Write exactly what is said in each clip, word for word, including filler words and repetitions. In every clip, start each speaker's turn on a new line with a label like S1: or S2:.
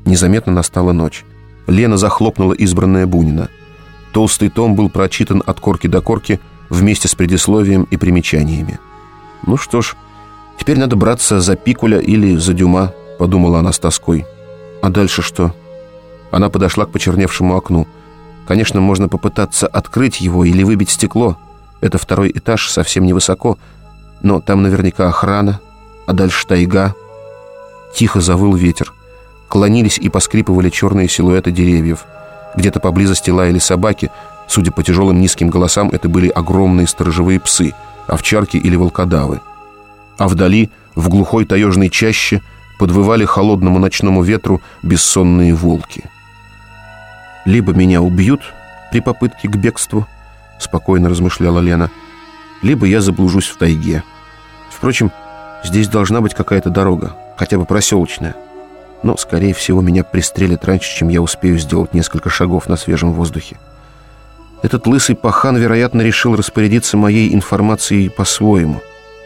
S1: Незаметно настала ночь. Лена захлопнула избранное Бунина. Толстый том был прочитан от корки до корки вместе с предисловием и примечаниями. «Ну что ж, теперь надо браться за Пикуля или за Дюма», — подумала она с тоской. «А дальше что?» Она подошла к почерневшему окну. Конечно, можно попытаться открыть его или выбить стекло. Это второй этаж, совсем невысоко, но там наверняка охрана, а дальше тайга. Тихо завыл ветер. Клонились и поскрипывали черные силуэты деревьев. Где-то поблизости лаяли собаки. Судя по тяжелым низким голосам, это были огромные сторожевые псы, овчарки или волкодавы. А вдали, в глухой таежной чаще, подвывали холодному ночному ветру бессонные волки. «Либо меня убьют при попытке к бегству», — спокойно размышляла Лена, «либо я заблужусь в тайге. Впрочем, здесь должна быть какая-то дорога, хотя бы проселочная. Но, скорее всего, меня пристрелят раньше, чем я успею сделать несколько шагов на свежем воздухе. Этот лысый пахан, вероятно, решил распорядиться моей информацией по-своему.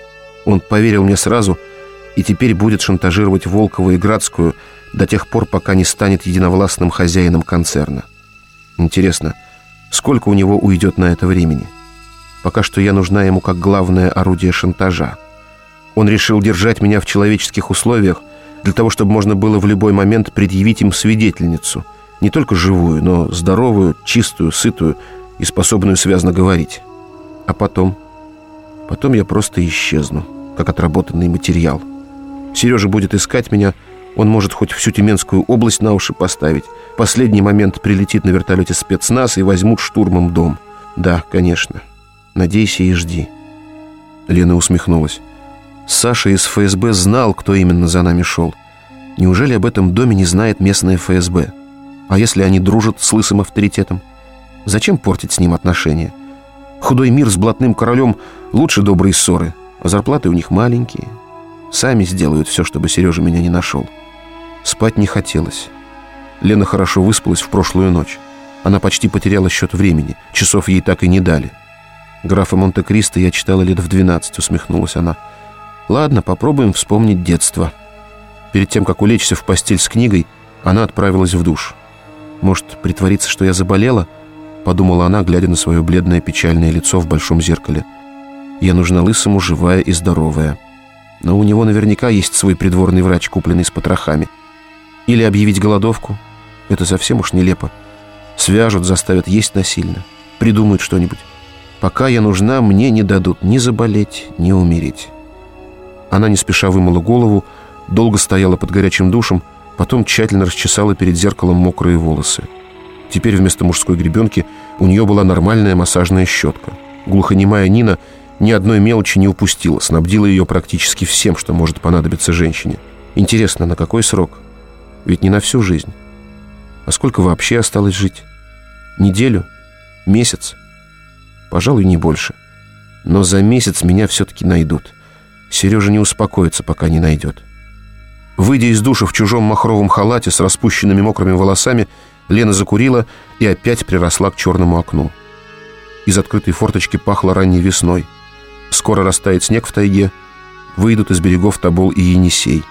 S1: Он поверил мне сразу и теперь будет шантажировать Волкова и Градскую до тех пор, пока не станет единовластным хозяином концерна. Интересно, сколько у него уйдет на это времени? Пока что я нужна ему как главное орудие шантажа. Он решил держать меня в человеческих условиях для того, чтобы можно было в любой момент предъявить им свидетельницу, не только живую, но здоровую, чистую, сытую и способную связно говорить. А потом? Потом я просто исчезну, как отработанный материал. Сережа будет искать меня, он может хоть всю Тюменскую область на уши поставить. В последний момент прилетит на вертолете спецназ и возьмут штурмом дом. Да, конечно. Надейся и жди. Лена усмехнулась. Саша из эф эс бэ знал, кто именно за нами шел. Неужели об этом доме не знает местное эф эс бэ? А если они дружат с лысым авторитетом? Зачем портить с ним отношения? Худой мир с блатным королем лучше доброй ссоры, а зарплаты у них маленькие. Сами сделают все, чтобы Сережа меня не нашел. Спать не хотелось. Лена хорошо выспалась в прошлую ночь. Она почти потеряла счет времени. Часов ей так и не дали. «Графа Монте-Кристо я читала лет в двенадцать», — усмехнулась она. «Ладно, попробуем вспомнить детство». Перед тем, как улечься в постель с книгой, она отправилась в душ. «Может, притвориться, что я заболела?» — подумала она, глядя на свое бледное печальное лицо в большом зеркале. «Я нужна лысому, живая и здоровая. Но у него наверняка есть свой придворный врач, купленный с потрохами. Или объявить голодовку. Это совсем уж нелепо. Свяжут, заставят есть насильно. Придумают что-нибудь. Пока я нужна, мне не дадут ни заболеть, ни умереть». Она не спеша вымыла голову, долго стояла под горячим душем, потом тщательно расчесала перед зеркалом мокрые волосы. Теперь вместо мужской гребенки у нее была нормальная массажная щетка. Глухонемая Нина ни одной мелочи не упустила, снабдила ее практически всем, что может понадобиться женщине. Интересно, на какой срок? Ведь не на всю жизнь. А сколько вообще осталось жить? Неделю? Месяц? Пожалуй, не больше. Но за месяц меня все-таки найдут. Сережа не успокоится, пока не найдет. Выйдя из душа в чужом махровом халате с распущенными мокрыми волосами, Лена закурила и опять приросла к черному окну. Из открытой форточки пахло ранней весной. Скоро растает снег в тайге, выйдут из берегов Тобол и Енисей.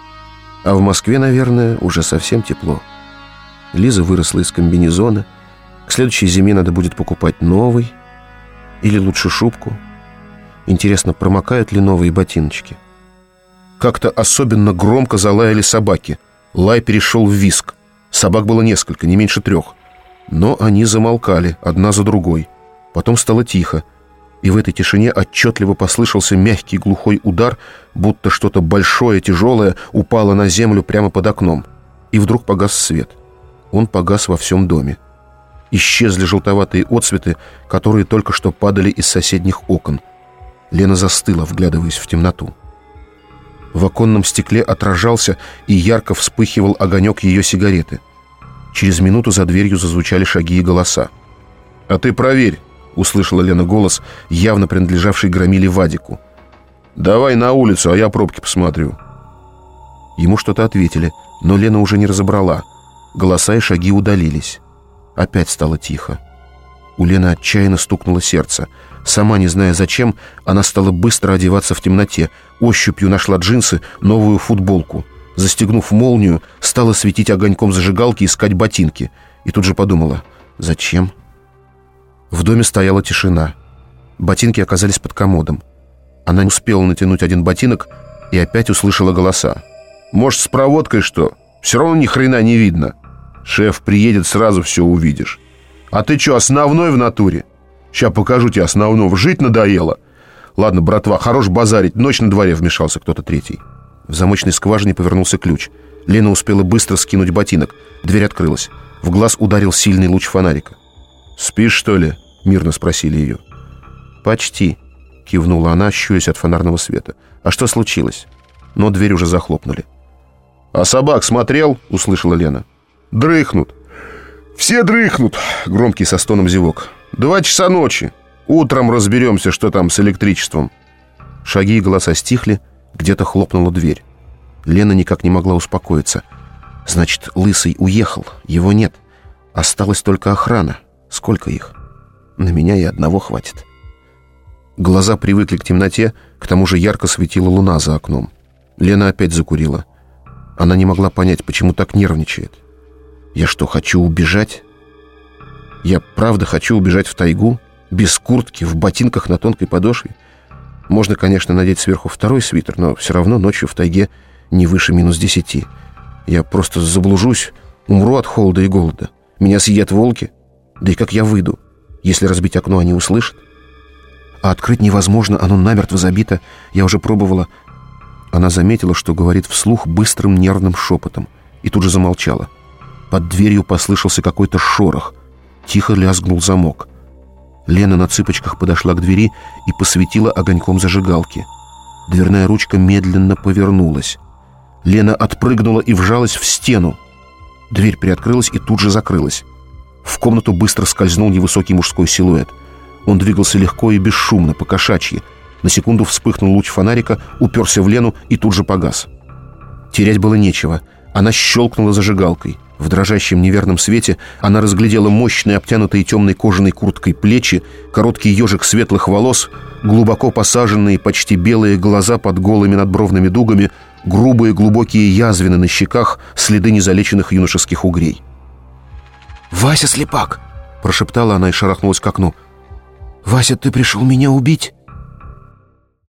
S1: А в Москве, наверное, уже совсем тепло. Лиза выросла из комбинезона. К следующей зиме надо будет покупать новый. Или лучше шубку. Интересно, промокают ли новые ботиночки? Как-то особенно громко залаяли собаки. Лай перешел в визг. Собак было несколько, не меньше трех. Но они замолкали, одна за другой. Потом стало тихо. И в этой тишине отчетливо послышался мягкий глухой удар, будто что-то большое, тяжелое упало на землю прямо под окном. И вдруг погас свет. Он погас во всем доме. Исчезли желтоватые отсветы, которые только что падали из соседних окон. Лена застыла, вглядываясь в темноту. В оконном стекле отражался и ярко вспыхивал огонек ее сигареты. Через минуту за дверью зазвучали шаги и голоса. «А ты проверь!» — услышала Лена голос, явно принадлежавший Громиле Вадику. «Давай на улицу, а я пробки посмотрю». Ему что-то ответили, но Лена уже не разобрала. Голоса и шаги удалились. Опять стало тихо. У Лены отчаянно стукнуло сердце. Сама не зная зачем, она стала быстро одеваться в темноте. Ощупью нашла джинсы, новую футболку. Застегнув молнию, стала светить огоньком зажигалки и искать ботинки. И тут же подумала: зачем? В доме стояла тишина. Ботинки оказались под комодом. Она не успела натянуть один ботинок и опять услышала голоса. «Может, с проводкой что? Все равно ни хрена не видно. Шеф приедет, сразу все увидишь. А ты что, основной в натуре? Ща покажу тебе основного. Жить надоело. Ладно, братва, хорош базарить. Ночь на дворе», — вмешался кто-то третий. В замочной скважине повернулся ключ. Лена успела быстро скинуть ботинок. Дверь открылась. В глаз ударил сильный луч фонарика. «Спишь, что ли?» — мирно спросили ее. «Почти», — кивнула она, щурясь от фонарного света. «А что случилось?» Но дверь уже захлопнули. «А собак смотрел?» — услышала Лена. «Дрыхнут. Все дрыхнут!» — громкий со стоном зевок. «Два часа ночи. Утром разберемся, что там с электричеством». Шаги и голоса стихли, где-то хлопнула дверь. Лена никак не могла успокоиться. Значит, Лысый уехал, его нет. Осталась только охрана. Сколько их? На меня и одного хватит. Глаза привыкли к темноте, к тому же ярко светила луна за окном. Лена опять закурила. Она не могла понять, почему так нервничает. Я что, хочу убежать? Я правда хочу убежать в тайгу? Без куртки, в ботинках на тонкой подошве? Можно, конечно, надеть сверху второй свитер, но все равно ночью в тайге не выше минус десяти. Я просто заблужусь, умру от холода и голода. Меня съедят волки. Да и как я выйду? Если разбить окно, они услышат. А открыть невозможно, оно намертво забито. Я уже пробовала. Она заметила, что говорит вслух быстрым нервным шепотом, и тут же замолчала. Под дверью послышался какой-то шорох. Тихо лязгнул замок. Лена на цыпочках подошла к двери и посветила огоньком зажигалки. Дверная ручка медленно повернулась. Лена отпрыгнула и вжалась в стену. Дверь приоткрылась и тут же закрылась. В комнату быстро скользнул невысокий мужской силуэт. Он двигался легко и бесшумно, по-кошачьи. На секунду вспыхнул луч фонарика, уперся в Лену и тут же погас. Терять было нечего. Она щелкнула зажигалкой. В дрожащем неверном свете она разглядела мощные, обтянутые темной кожаной курткой плечи, короткий ежик светлых волос, глубоко посаженные, почти белые глаза под голыми надбровными дугами, грубые глубокие язвины на щеках, следы незалеченных юношеских угрей. «Вася Слепак!» – прошептала она и шарахнулась к окну. «Вася, ты пришел меня убить?»